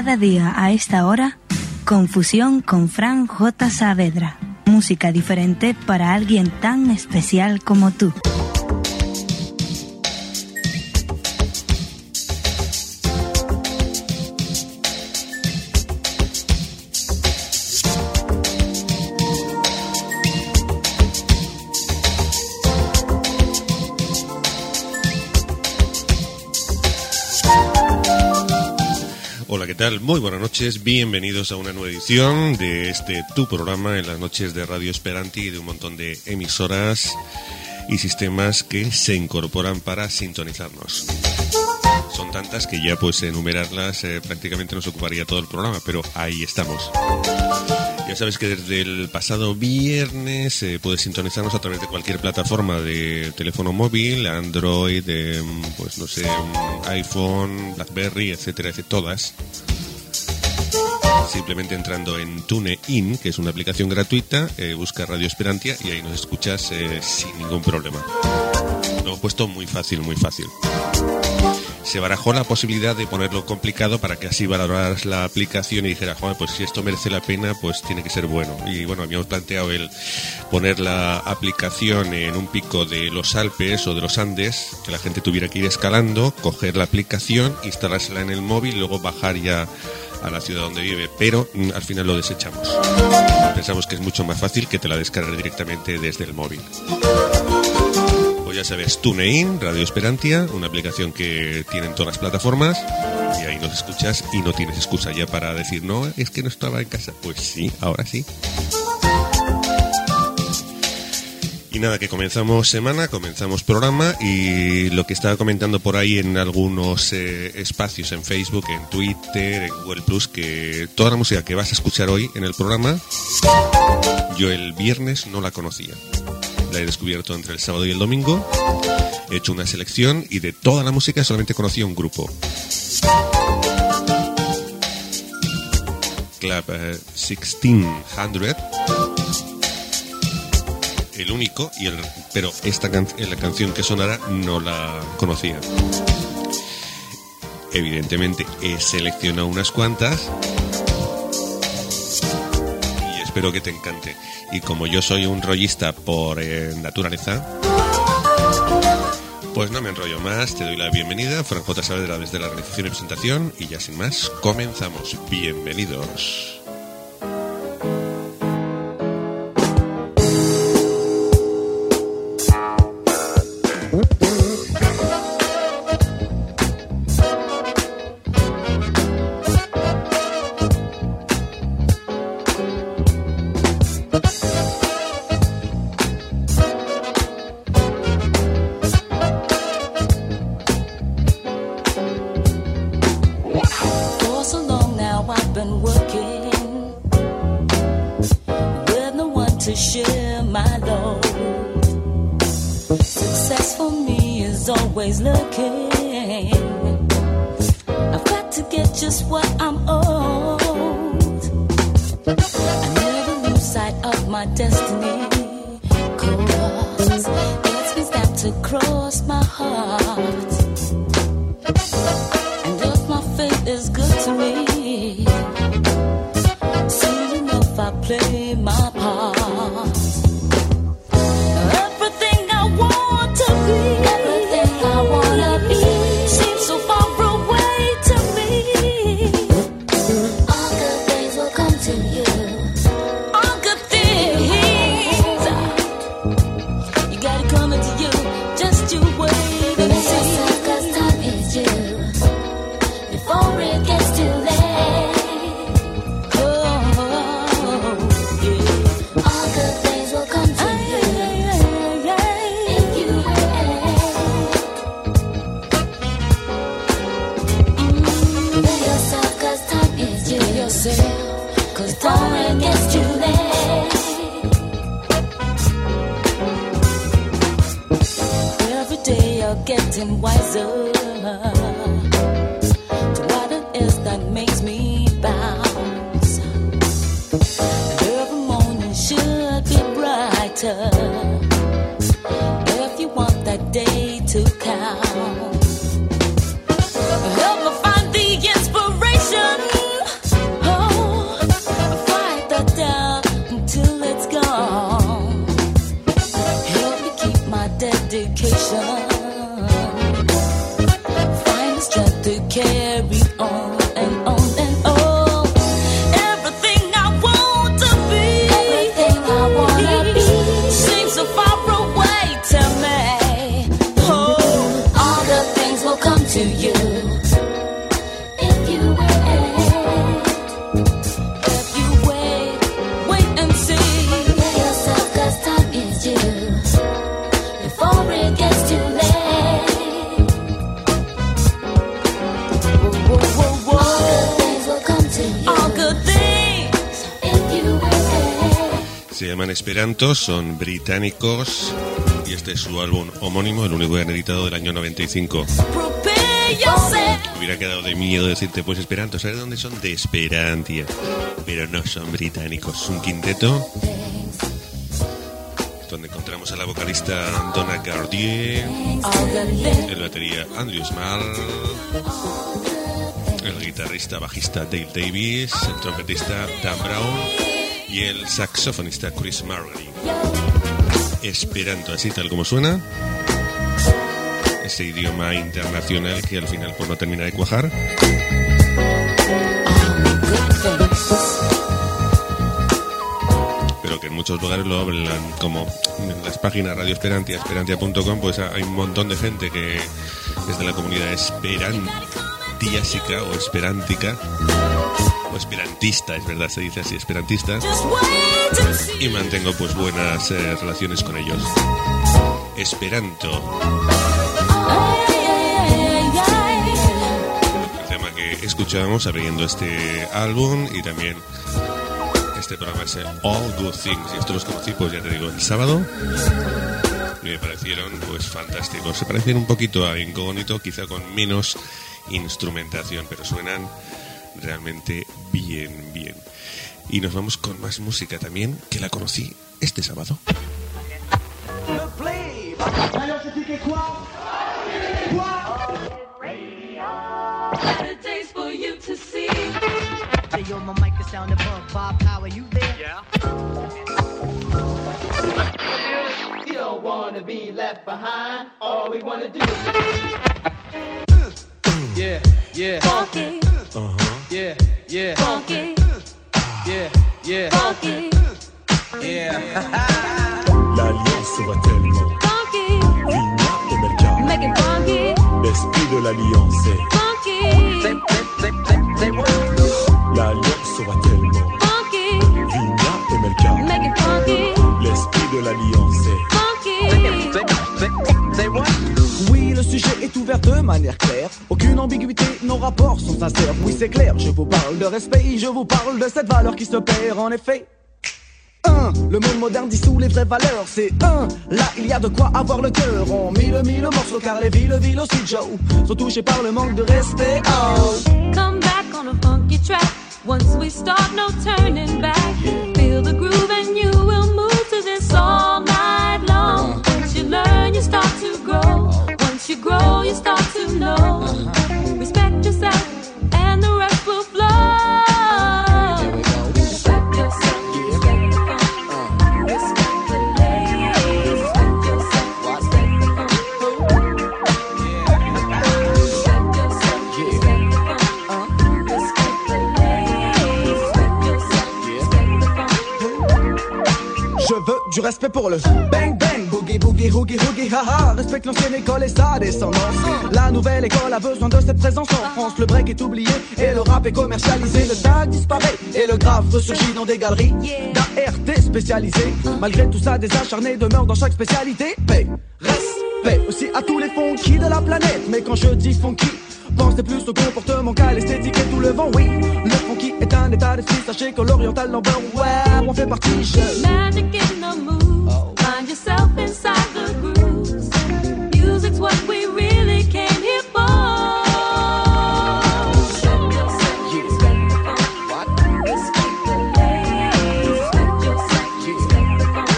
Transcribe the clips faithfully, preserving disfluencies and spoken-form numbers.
Cada día a esta hora, Confusión con Fran J. Saavedra. Música diferente para alguien tan especial como tú. Hola, ¿qué tal? Muy buenas noches, bienvenidos a una nueva edición de este tu programa en las noches de Radio Esperanti y de un montón de emisoras y sistemas que se incorporan para sintonizarnos. Son tantas que ya pues enumerarlas eh, prácticamente nos ocuparía todo el programa, pero ahí estamos. Ya sabes que desde el pasado viernes eh, puedes sintonizarnos a través de cualquier plataforma de teléfono móvil, Android, eh, pues no sé, iPhone, BlackBerry, etcétera, etcétera, todas. Simplemente entrando en TuneIn, que es una aplicación gratuita, eh, busca Radio Esperantia y ahí nos escuchas eh, sin ningún problema. Lo he puesto muy fácil, muy fácil. Se barajó la posibilidad de ponerlo complicado para que así valoraras la aplicación y dijera, Juan, pues si esto merece la pena, pues tiene que ser bueno. Y bueno, habíamos planteado el poner la aplicación en un pico de los Alpes o de los Andes, que la gente tuviera que ir escalando, coger la aplicación, instalársela en el móvil y luego bajar ya a la ciudad donde vive, pero mm, al final lo desechamos. Pensamos que es mucho más fácil que te la descargues directamente desde el móvil. Pues ya sabes, TuneIn, Radio Esperantia, una aplicación que tienen todas las plataformas y ahí nos escuchas y no tienes excusa ya para decir, no, es que no estaba en casa. Pues sí, ahora sí. Y nada, que comenzamos semana, comenzamos programa y lo que estaba comentando por ahí en algunos eh, espacios en Facebook, en Twitter, en Google Plus, que toda la música que vas a escuchar hoy en el programa, yo el viernes no la conocía. La he descubierto entre el sábado y el domingo. He hecho una selección y de toda la música solamente conocía un grupo. Club eh, sixteen hundred. El único, y el, pero esta can- la canción que sonará no la conocía. Evidentemente he seleccionado unas cuantas y espero que te encante. Y como yo soy un rollista por eh, naturaleza, pues no me enrollo más, te doy la bienvenida, Fran J. Saavedra desde la realización y presentación, y ya sin más, comenzamos. Bienvenidos. If you want that day to count, help me find the inspiration. Esperanto, son británicos y este es su álbum homónimo, el único que han editado del año noventa y cinco. Me hubiera quedado de miedo decirte, pues Esperanto, ¿sabes dónde son? De Esperantia, pero no son británicos, es un quinteto donde encontramos a la vocalista Donna Gardier, el batería Andrew Small, el guitarrista bajista Dale Davis, el trompetista Dan Brown y el saxofonista Chris Margery. Esperanto, así tal como suena, ese idioma internacional que al final pues no termina de cuajar. Pero que en muchos lugares lo hablan, como en las páginas Radio Esperantia, esperantia punto com, pues hay un montón de gente que es de la comunidad esperantiásica o esperántica o esperantista, es verdad, se dice así, esperantista, y mantengo pues buenas eh, relaciones con ellos. Esperanto, el tema que escuchábamos abriendo este álbum, y también este programa es All Good Things, y estos los conocí, pues ya te digo, el sábado, y me parecieron pues fantásticos. Se parecen un poquito a Incógnito, quizá con menos instrumentación, pero suenan realmente bien, bien. Y nos vamos con más música también, que la conocí este sábado. Yeah, yeah, funky. Uh-huh. Yeah, yeah, funky. Yeah, yeah, funky. Yeah. L'alliance se voit tellement. Funky. Vigna et Melka. Make it funky. L'esprit de l'alliance est. Funky. L'alliance se voit tellement. Funky. Vigna et Melka. Make it funky. L'esprit de l'alliance est. Funky. Oui, le sujet est ouvert de manière claire. Aucune ambiguïté, nos rapports sont sincères. Oui, c'est clair, je vous parle de respect, je vous parle de cette valeur qui se perd en effet. Un, le monde moderne dissout les vraies valeurs. C'est un, là il y a de quoi avoir le cœur. On mille mille morceaux car les villes, villes aussi Joe sont touchés par le manque de respect. Oh. Come back on a funky track. Once we start, no turning back. Feel the groove and you will move to this all night long. Once you learn, you start to grow. Once you grow, you start to know. Respect yourself and the rest will flow. Respect yourself, respect the funk. Respect the ladies. Respect yourself, respect the funk. Respect yourself, respect the funk. Respect the ladies. Respect yourself, respect the funk. Je veux du respect pour le bang bang, boogie boogie hoogie hoogie haha. Respecte l'ancienne école et sa descendance. La nouvelle école a besoin de cette présence en France. Le break est oublié et le rap est commercialisé. Le tag disparaît et le grave ressurgit dans des galeries d'A R T spécialisées. Malgré tout ça, des acharnés demeurent dans chaque spécialité. Paix, respect aussi à tous les funky de la planète. Mais quand je dis funky, pensez plus au comportement qu'à l'esthétique et tout le vent, oui. Le funky est un état d'esprit, sachez que l'oriental number one, on fait partie, je... Magic in the mood. Find yourself inside the grooves. Music's what we really came here for. Respect yourself, respect the funk. Respect the ladies. Respect yourself, respect the funk.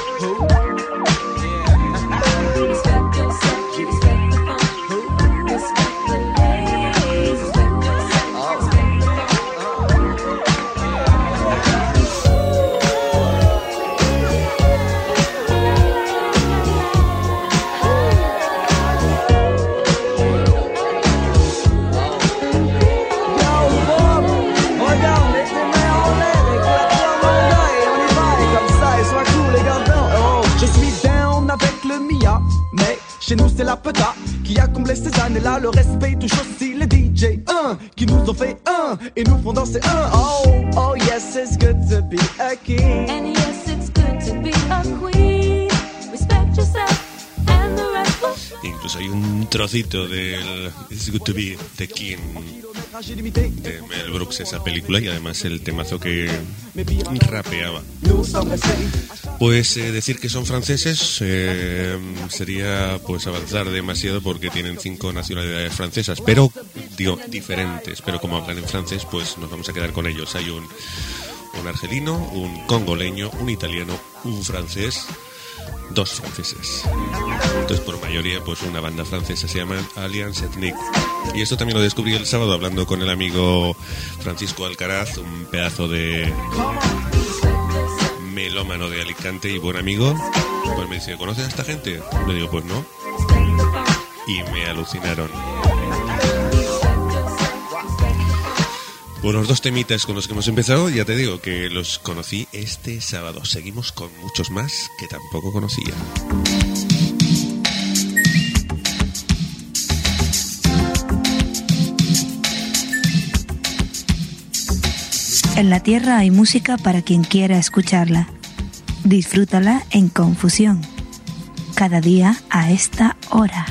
Respect yourself, respect the funk. Respect the ladies. Respect yourself, respect the funk. Chez nous c'est la peta qui a comblé ces années-là. Le respect touche aussi les D J un qui nous ont fait un et nous font danser un. Oh, oh yes, it's good to be a king. And yes, it's good to be a queen. Respect yourself and the rest will flow. Incluso hay un trocito del It's Good to Be the King de Mel Brooks, esa película, y además el temazo que rapeaba. Nous sommes restés Pues eh, decir que son franceses eh, sería pues avanzar demasiado porque tienen cinco nacionalidades francesas, pero digo diferentes, pero como hablan en francés pues nos vamos a quedar con ellos. Hay un, un argelino, un congoleño, un italiano, un francés, dos franceses. Entonces por mayoría pues una banda francesa, se llama Alliance Ethnique. Y esto también lo descubrí el sábado hablando con el amigo Francisco Alcaraz, un pedazo de melómano de Alicante y buen amigo. Pues me dice, ¿conoces a esta gente? Le digo, pues no. Y me alucinaron. Pues los dos temitas con los que hemos empezado, ya te digo que los conocí este sábado. Seguimos con muchos más que tampoco conocía. En la Tierra hay música para quien quiera escucharla. Disfrútala en Confusión. Cada día a esta hora.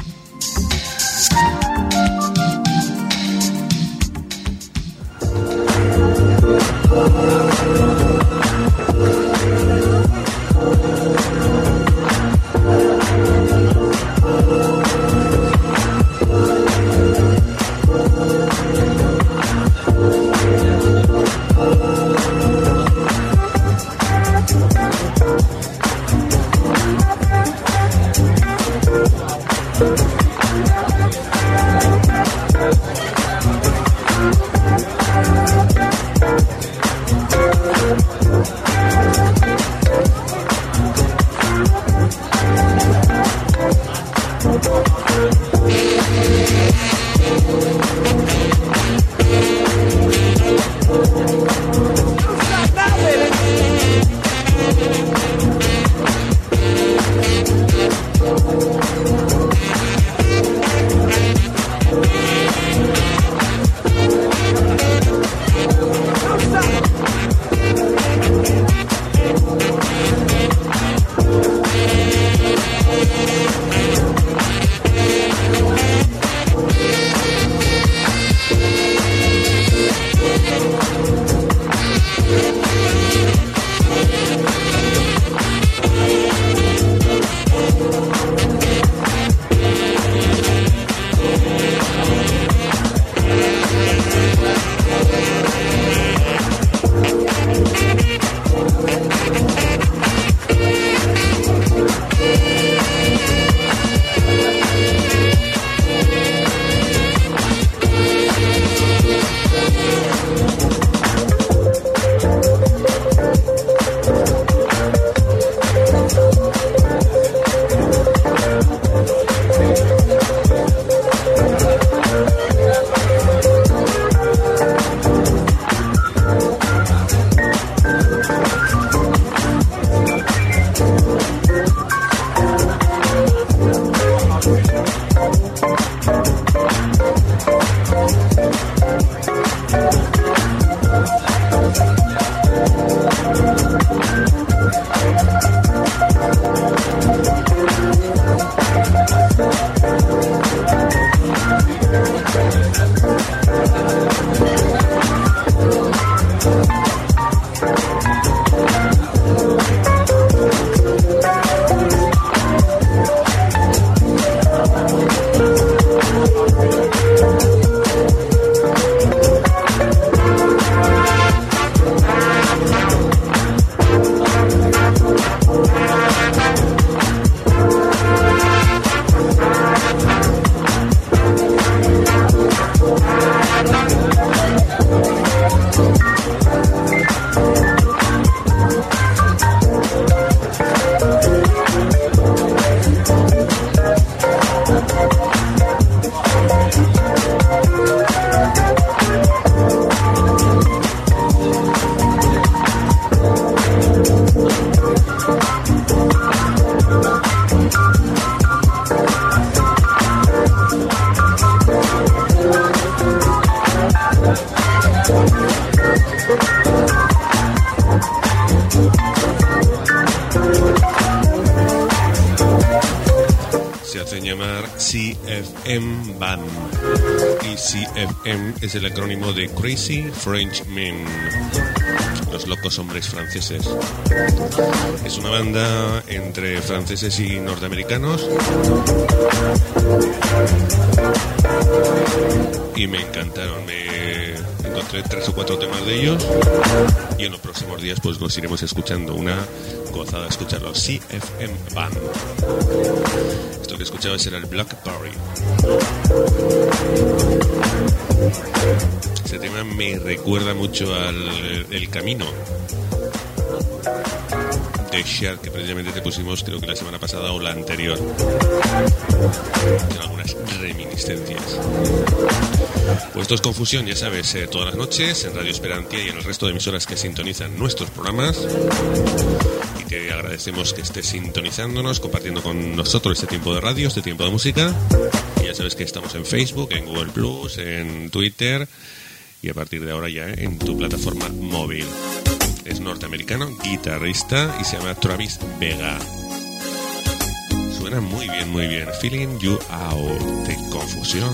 C F M Band. Y C F M es el acrónimo de Crazy French Men. Los Locos Hombres Franceses. Es una banda entre franceses y norteamericanos y me encantaron. Me encontré tres o cuatro temas de ellos y en los próximos días pues los iremos escuchando. Una gozada escucharlos. C F M Band. Esto que escuchabas era el Blackberry. Este tema me recuerda mucho al El Camino de Cher, que precisamente te pusimos creo que la semana pasada o la anterior. Tiene algunas reminiscencias. Pues esto es Confusión, ya sabes, eh, todas las noches en Radio Esperantia y en el resto de emisoras que sintonizan nuestros programas. Y te agradecemos que estés sintonizándonos, compartiendo con nosotros este tiempo de radio, este tiempo de música. Y ya sabes que estamos en Facebook, en Google Plus, en Twitter y a partir de ahora ya en tu plataforma móvil. Es norteamericano, guitarrista y se llama Travis Vega. Suena muy bien, muy bien. Feeling You Out de Confusión.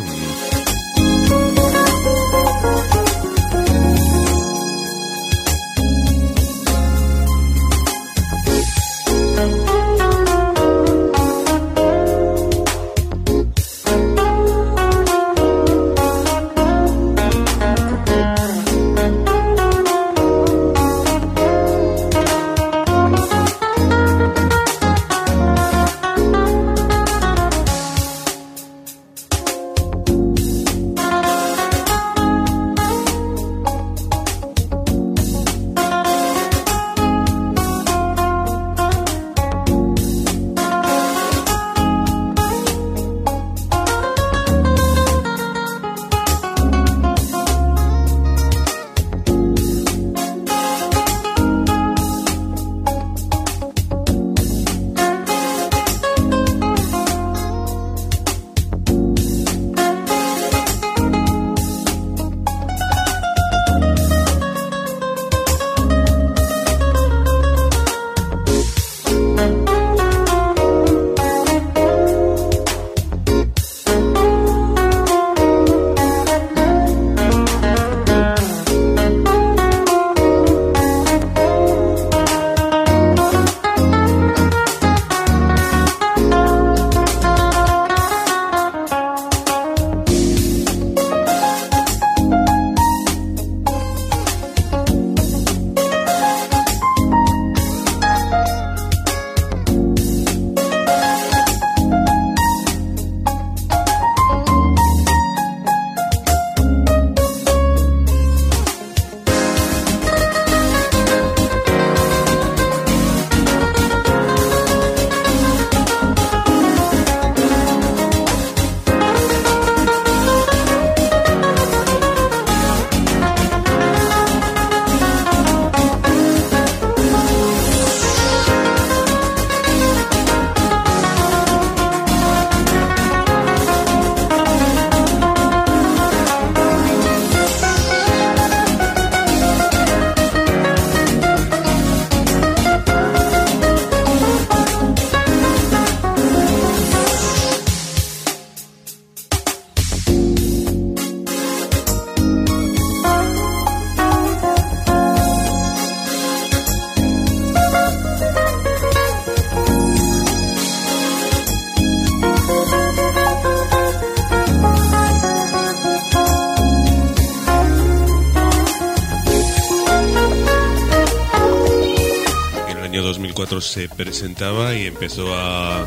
dos mil cuatro se presentaba y empezó a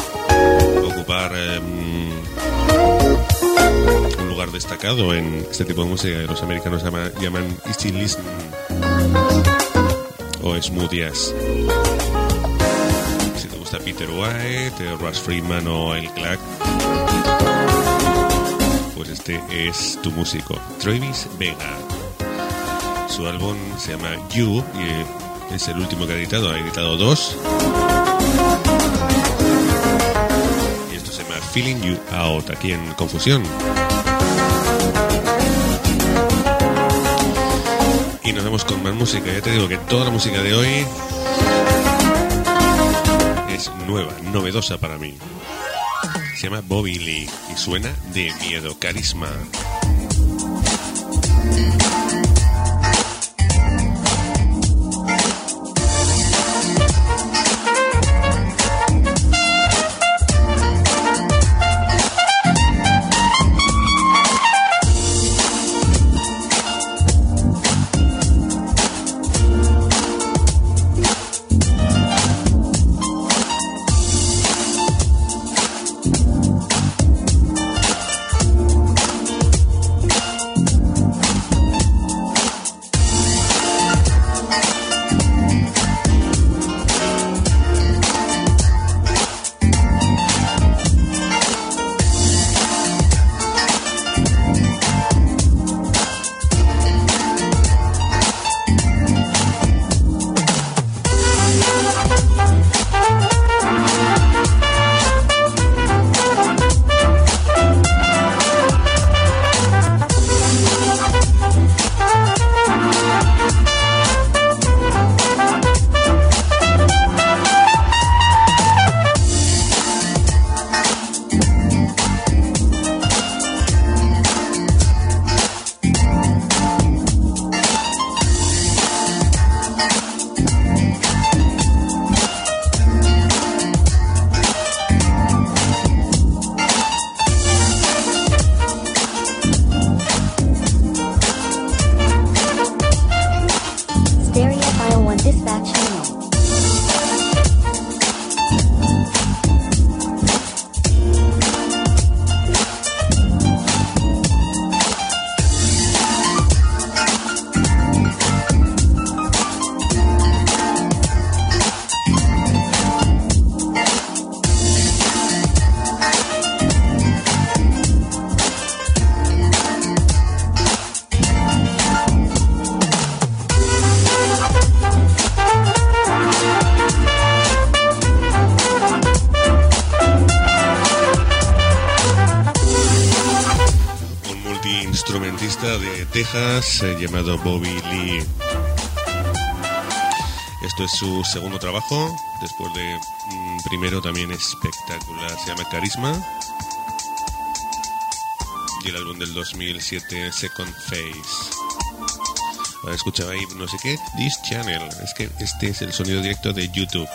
ocupar eh, un lugar destacado en este tipo de música que los americanos llaman, llaman easy listening o smooth jazz. Si te gusta Peter White, Russ Freeman o El Clark, pues este es tu músico, Travis Vega. Su álbum se llama You y es el último que ha editado, ha editado dos. Y esto se llama Feeling You Out, aquí en Confusión. Y nos vamos con más música. Ya te digo que toda la música de hoy es nueva, novedosa para mí. Se llama Bobby Lee y suena de miedo, carisma. artista de Texas eh, llamado Bobby Lee. Esto es su segundo trabajo, después de un primero también espectacular, se llama Carisma. Y el álbum del dos mil siete, Second Phase. Ahora escuchaba ahí, no sé qué, This Channel. Es que este es el sonido directo de YouTube.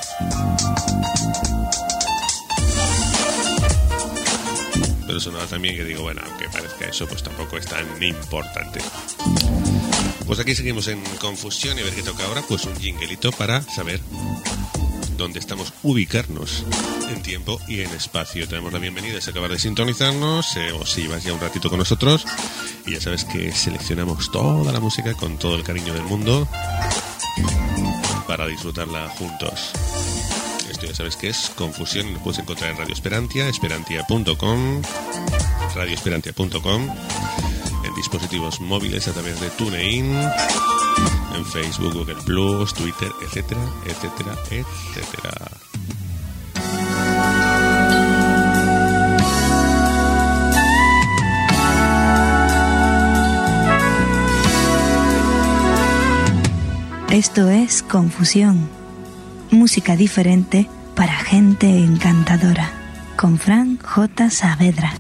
Pero sonaba también que digo, bueno, aunque parezca eso, pues tampoco es tan importante. Pues aquí seguimos en confusión y a ver qué toca ahora, pues un jinglito para saber dónde estamos, ubicarnos en tiempo y en espacio. Te damos la bienvenida si acabas de sintonizarnos eh, o si llevas ya un ratito con nosotros. Y ya sabes que seleccionamos toda la música con todo el cariño del mundo para disfrutarla juntos. Esto ya sabes que es Confusión, nos puedes encontrar en Radio Esperantia, esperantia punto com, radio esperantia punto com, en dispositivos móviles a través de TuneIn, en Facebook, Google Plus, Twitter, etcétera, etcétera, etcétera. Esto es Confusión, música diferente para gente encantadora, con Fran J. Saavedra.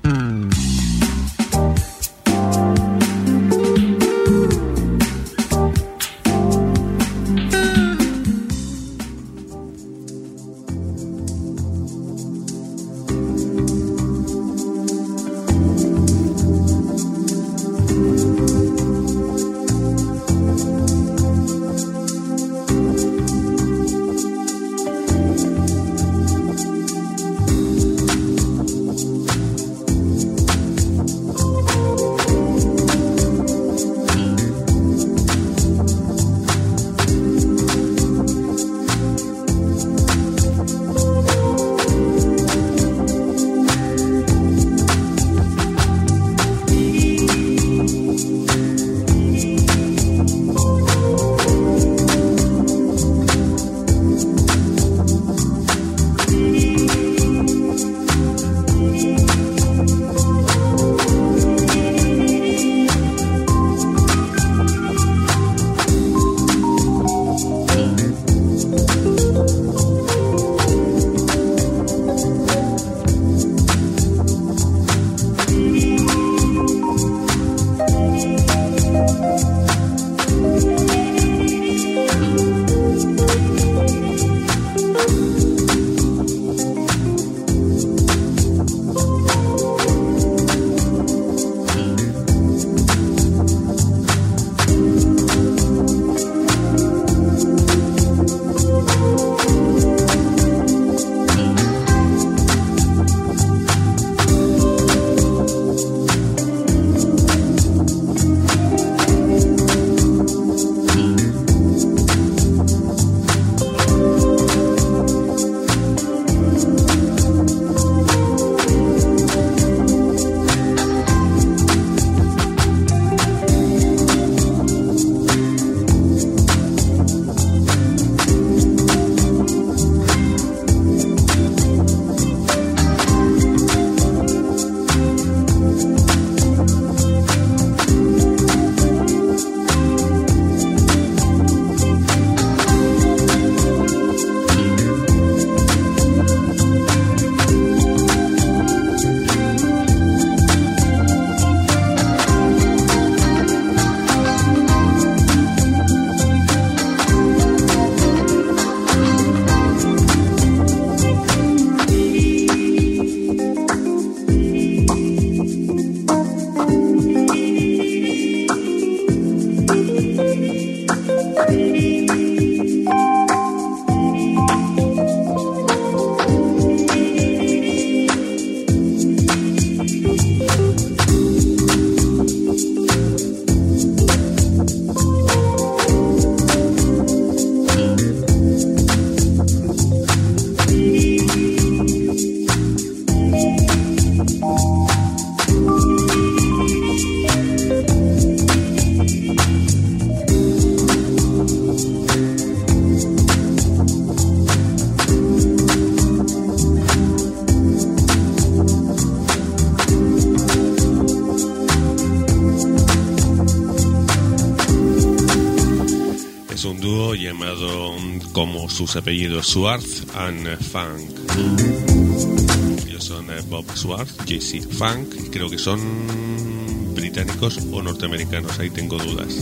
grupo llamado, como sus apellidos, Swartz and Funk. Ellos son Bob Swartz, Jesse Funk, y creo que son británicos o norteamericanos, ahí tengo dudas.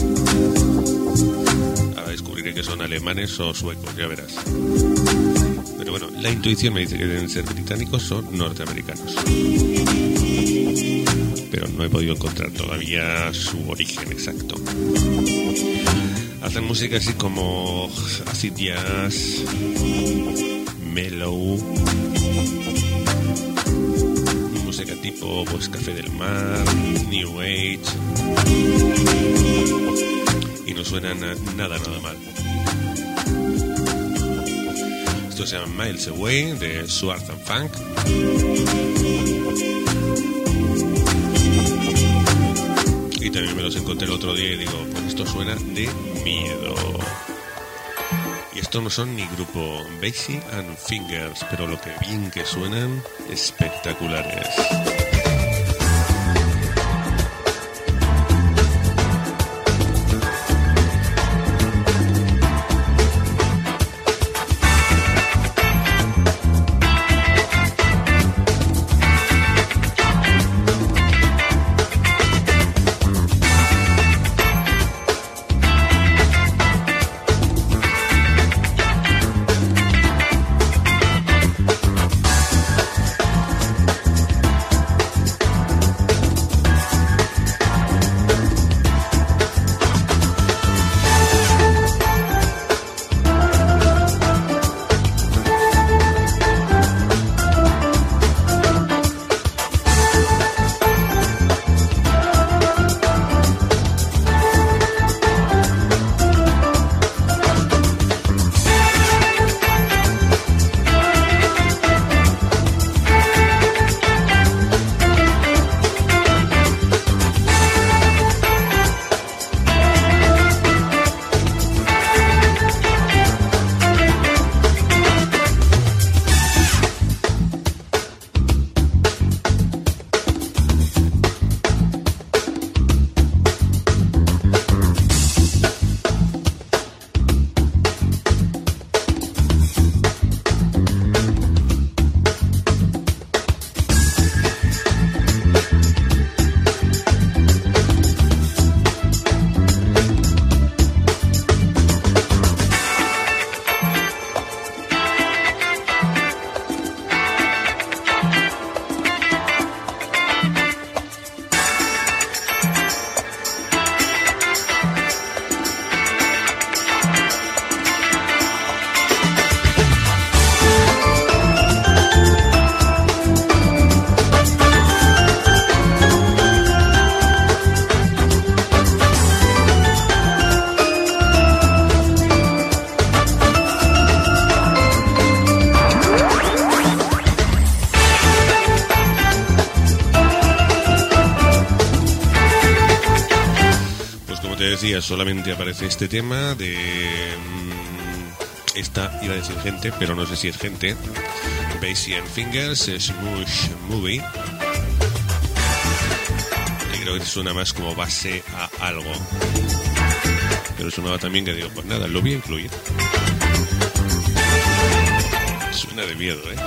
Ahora descubriré que son alemanes o suecos, ya verás. Pero bueno, la intuición me dice que deben ser británicos o norteamericanos. Pero no he podido encontrar todavía su origen exacto. Hacen música así como acid jazz, mellow, música tipo pues Café del Mar, New Age, y no suenan nada nada mal. Esto se llama Miles Away de Swartz and Funk. Y también me los encontré el otro día y digo, pues esto suena de miedo. Y estos no son ni grupo Basie and Fingers, pero lo que bien que suenan, espectaculares. Solamente aparece este tema de esta, iba a decir gente, pero no sé si es gente, Basie and Fingers, Smoosh Movie, y creo que suena más como base a algo, pero sonaba también que digo, pues nada, lo voy a incluir. Suena de miedo, ¿eh?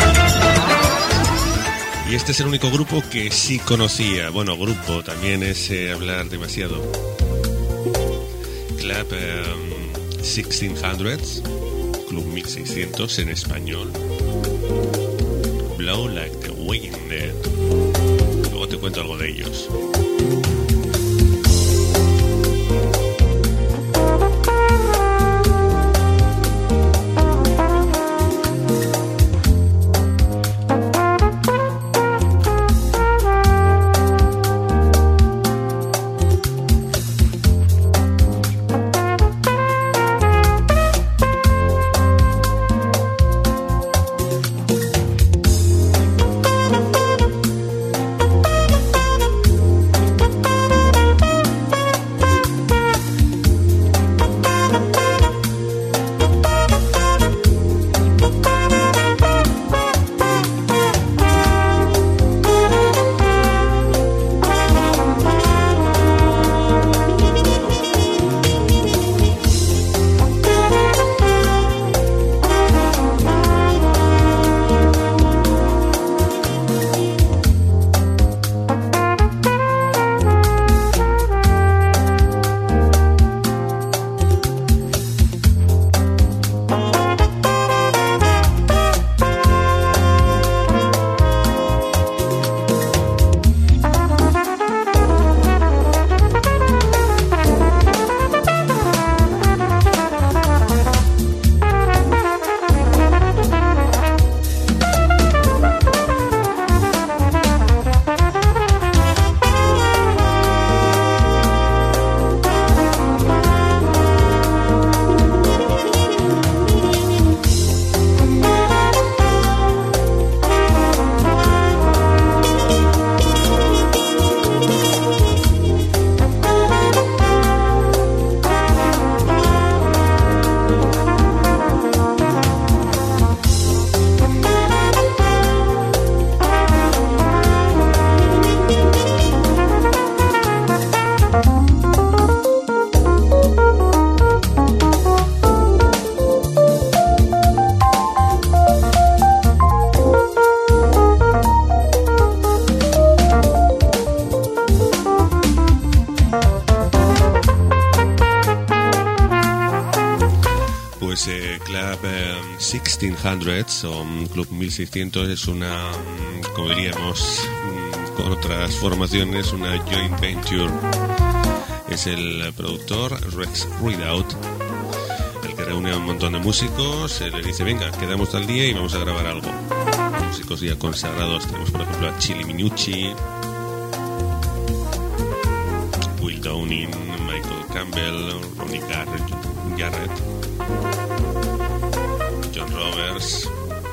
Y este es el único grupo que sí conocía. Bueno, grupo también es eh, hablar demasiado. Club um, sixteen-hundreds, Club mil seiscientos en español. Blow Like the Wind. Luego te cuento algo de ellos. Thank sixteen-hundreds o Club mil seiscientos es una, como diríamos con otras formaciones, una joint venture. Es el productor Rex Ridout el que reúne a un montón de músicos, se le dice venga, quedamos tal día y vamos a grabar algo. Músicos ya consagrados, tenemos por ejemplo a Chili Minucci, Will Downing, Michael Campbell, Ronnie Garrett, John Roberts,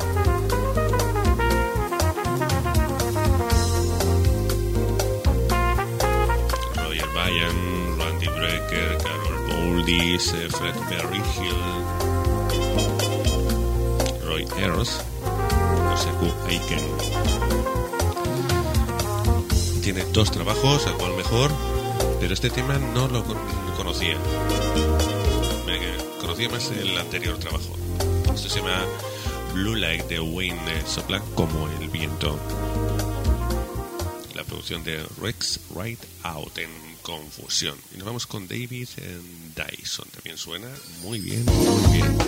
Roger Bryan, Randy Brecker, Carol Bowles, Fred Berryhill, Roy Ayers, Oseku Aiken. Tiene dos trabajos, a cual mejor, pero este tema no lo conocía. Me conocía más el anterior trabajo. Esto se llama Blue Like the Wind, sopla como el viento. La producción de Rex Ridout en Confusión. Y nos vamos con David Dyson. También suena muy bien, muy bien.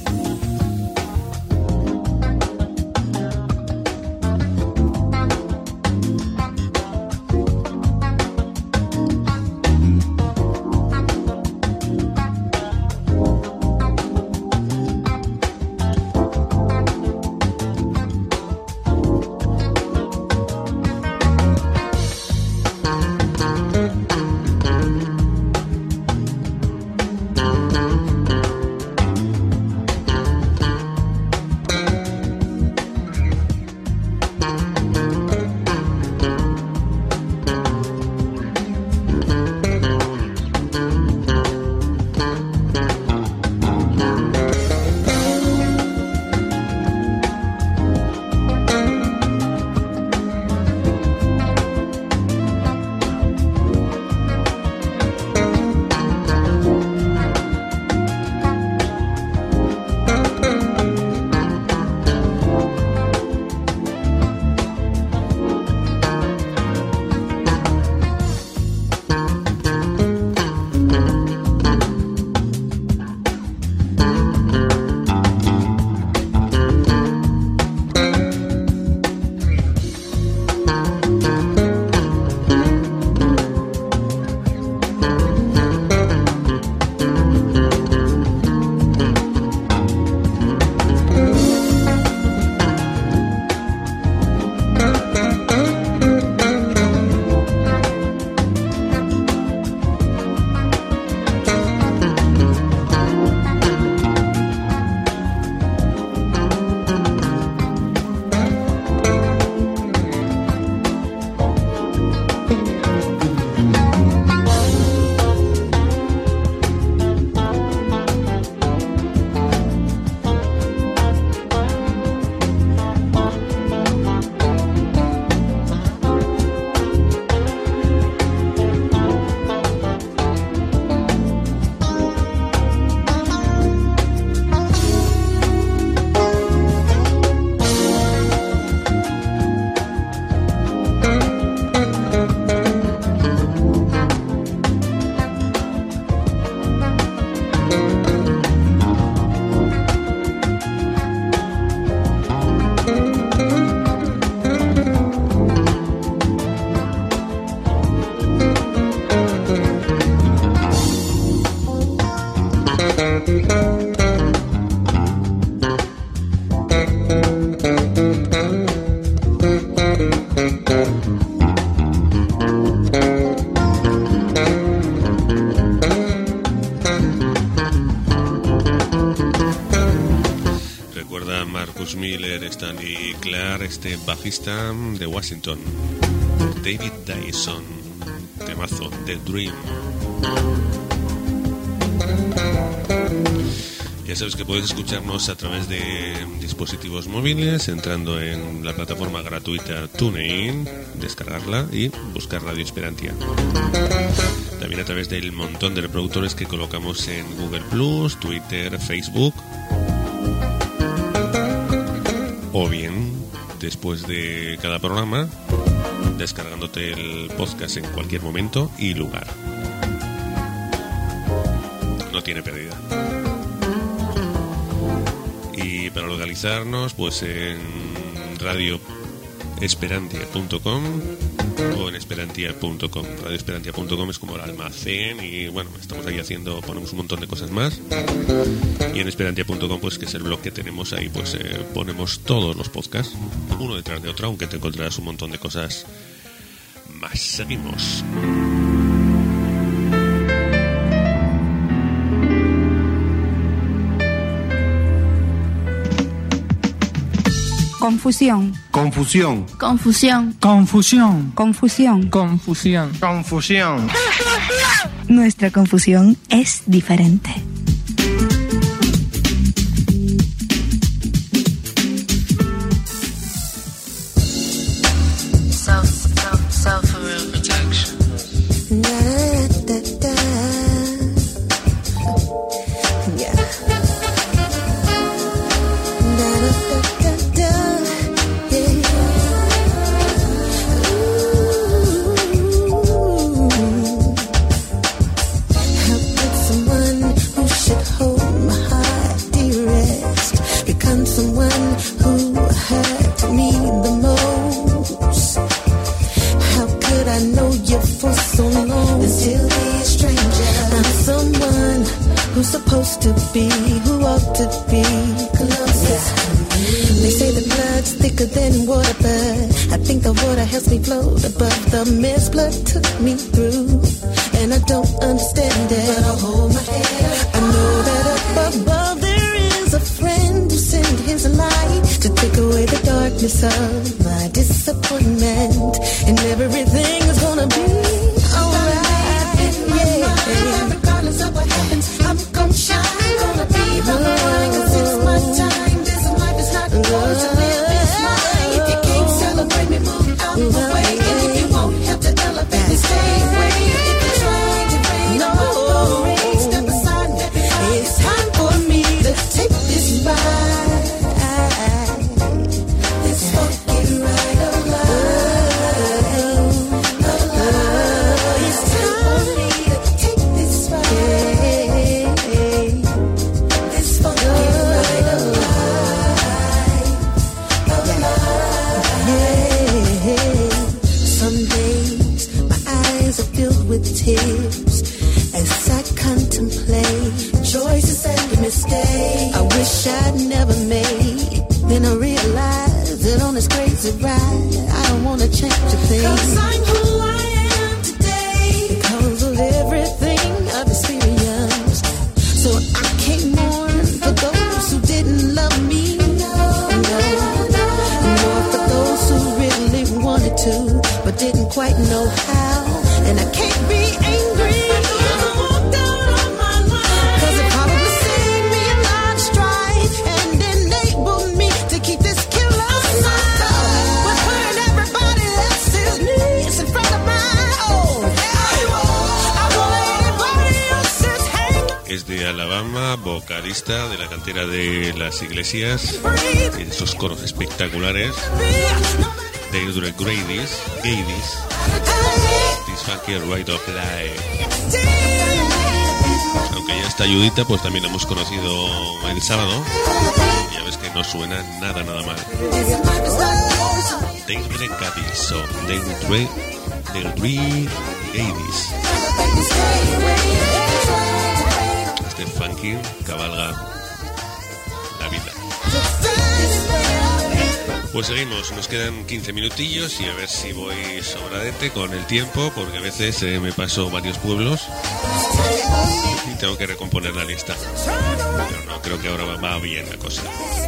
Stanley Clarke, este bajista de Washington. David Dyson, temazo, The Dream. Ya sabes que puedes escucharnos a través de dispositivos móviles entrando en la plataforma gratuita TuneIn, descargarla y buscar Radio Esperantia. También a través del montón de reproductores que colocamos en Google Plus, Twitter, Facebook. O bien, después de cada programa, descargándote el podcast en cualquier momento y lugar. No tiene pérdida. Y Y para localizarnos, pues en radio esperantia punto com o en esperantia punto com. radio esperantia punto com es como el almacén y bueno, estamos ahí haciendo, ponemos un montón de cosas más. Y en esperantia punto com, pues que es el blog que tenemos ahí, pues eh, ponemos todos los podcasts, uno detrás de otro, aunque te encontrarás un montón de cosas más. Seguimos. Confusión. Confusión. Confusión. Confusión. Confusión. Confusión. Confusión. Nuestra confusión es diferente. Vocalista de la cantera de las iglesias, esos coros espectaculares, Deirdre Grady's, Gady's, This Funky Ride of Life. Aunque ya está ayudita, pues también la hemos conocido el sábado. Ya ves que no suena nada, nada mal. Deirdre Gady's, o Deirdre, Deirdre Gady's. Este funky cabalga la vida. Pues seguimos, nos quedan quince minutillos y a ver si voy sobradete con el tiempo, porque a veces eh, me paso varios pueblos y tengo que recomponer la lista. Pero no, creo que ahora va, va bien la cosa.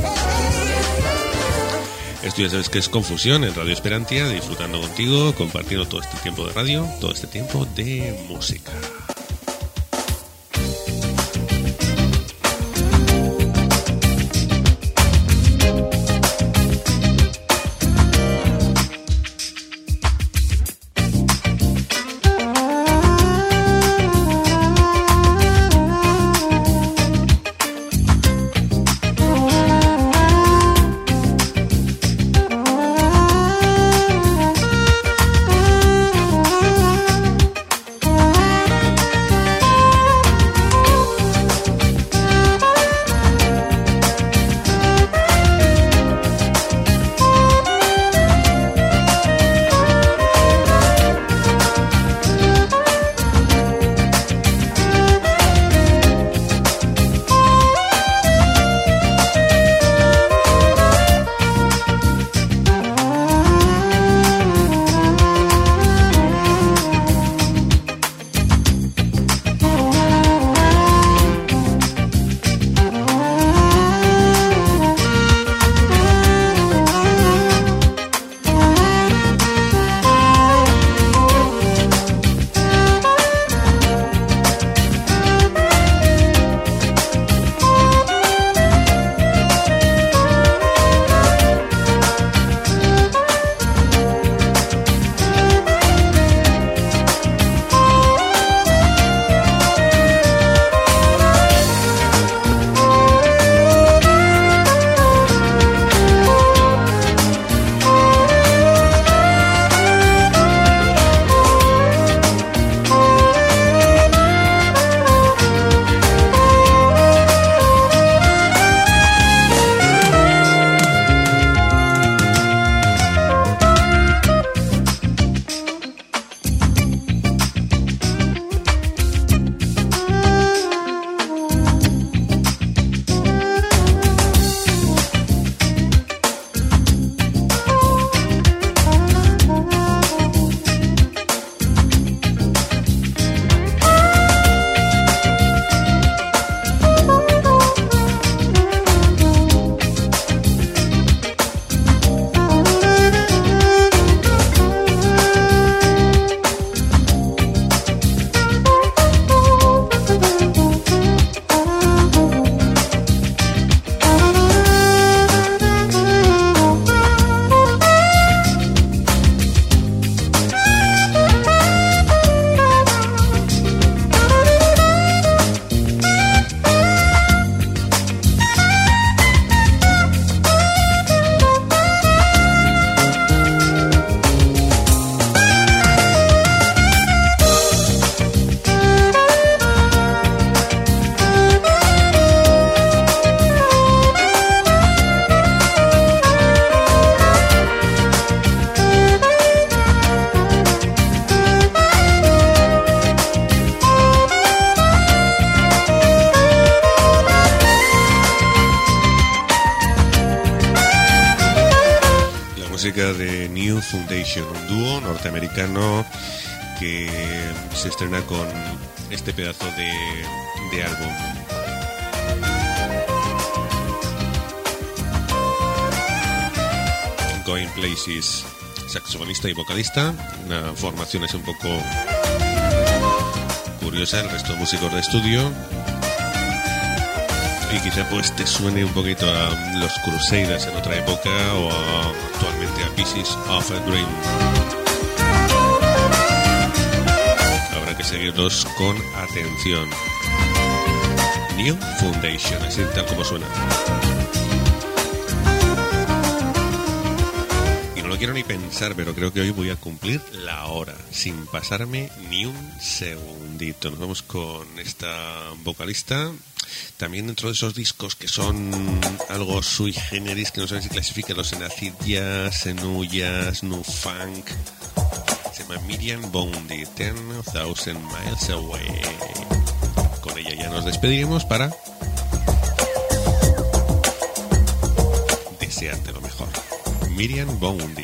Esto ya sabes que es Confusión en Radio Esperantia, disfrutando contigo, compartiendo todo este tiempo de radio, todo este tiempo de música. música de New Foundation, un dúo norteamericano que se estrena con este pedazo de, de álbum. Going Places, saxofonista y vocalista, una formación es un poco curiosa, el resto de músicos de estudio. Y quizá pues te suene un poquito a los Crusaders en otra época o a, actualmente a Pieces of a Dream. Habrá que seguirlos con atención. New Foundation, así tal como suena. Y no lo quiero ni pensar, pero creo que hoy voy a cumplir la hora, sin pasarme ni un segundito. Nos vamos con esta vocalista. También dentro de esos discos que son algo sui generis, que no saben si clasificarlos en acid jazz, nu jazz, nu funk. Se llama Miriam Boundy, ten thousand miles away. Con ella ya nos despediremos para desearte lo mejor. Miriam Boundy.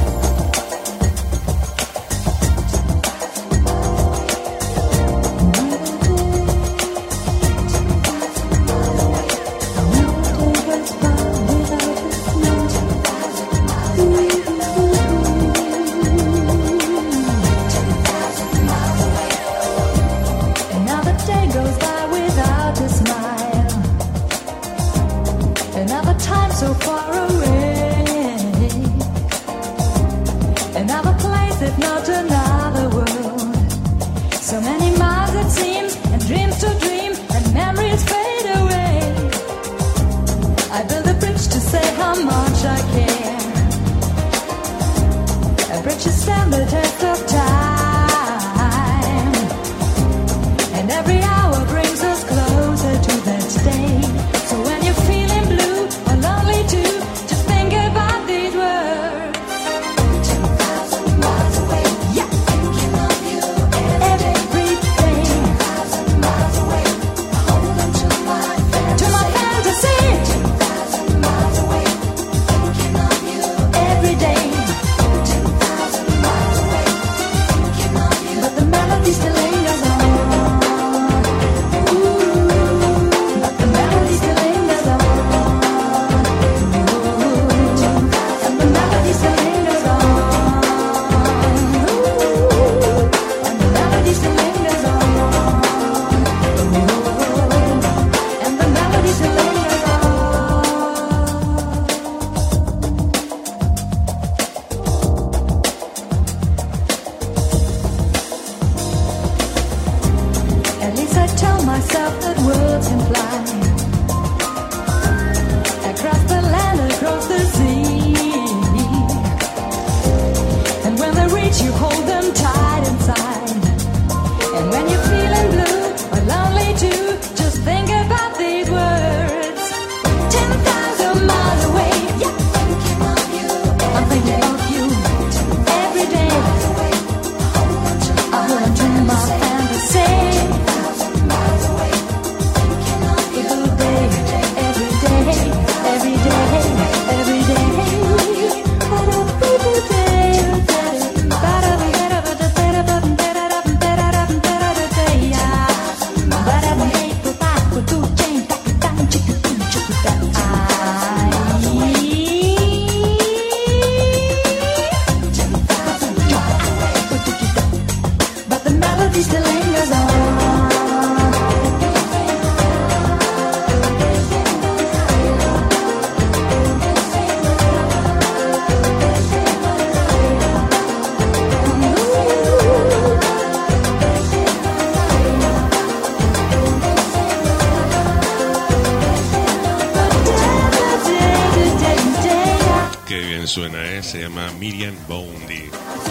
Suena, ¿eh? Se llama Miriam Boundy.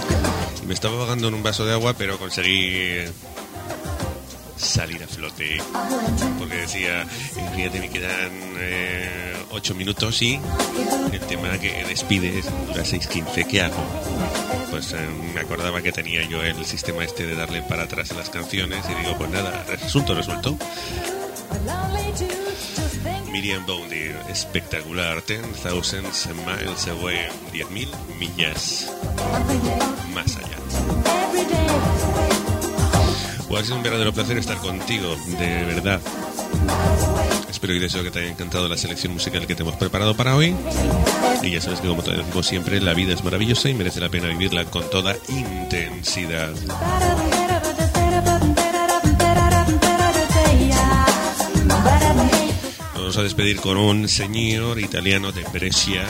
Me estaba ahogando en un vaso de agua, pero conseguí salir a flote. Porque decía, fíjate, me quedan eh, ocho minutos y el tema que despides dura seis quince. ¿Qué hago? Pues eh, me acordaba que tenía yo el sistema este de darle para atrás a las canciones y digo, pues nada, asunto resuelto. Miriam Boundy, espectacular. Ten thousands miles away, diez mil millas más allá. Pues ha sido un verdadero placer estar contigo, de verdad. Espero y deseo que te haya encantado la selección musical que te hemos preparado para hoy. Y ya sabes que, como te digo siempre, la vida es maravillosa y merece la pena vivirla con toda intensidad. Vamos a despedir con un señor italiano de Brescia,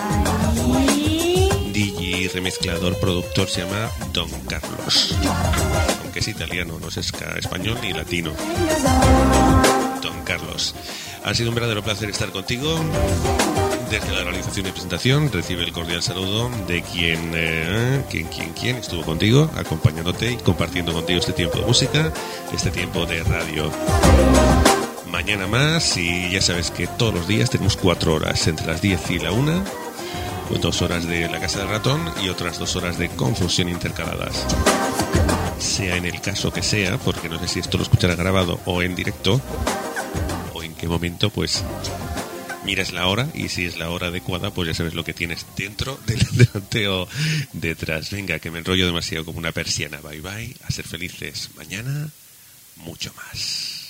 D J, remezclador, productor, se llama Don Carlos. Aunque es italiano, no es español ni latino. Don Carlos. Ha sido un verdadero placer estar contigo. Desde la realización y presentación recibe el cordial saludo de quien, eh, quien, quien, quien estuvo contigo, acompañándote y compartiendo contigo este tiempo de música, este tiempo de radio. Mañana más, y ya sabes que todos los días tenemos cuatro horas, entre las diez y la una, dos horas de La Casa del Ratón y otras dos horas de Confusión intercaladas. Sea en el caso que sea, porque no sé si esto lo escuchará grabado o en directo, o en qué momento, pues miras la hora, y si es la hora adecuada, pues ya sabes lo que tienes dentro, delante o detrás. Venga, que me enrollo demasiado como una persiana. Bye bye, a ser felices. Mañana, mucho más.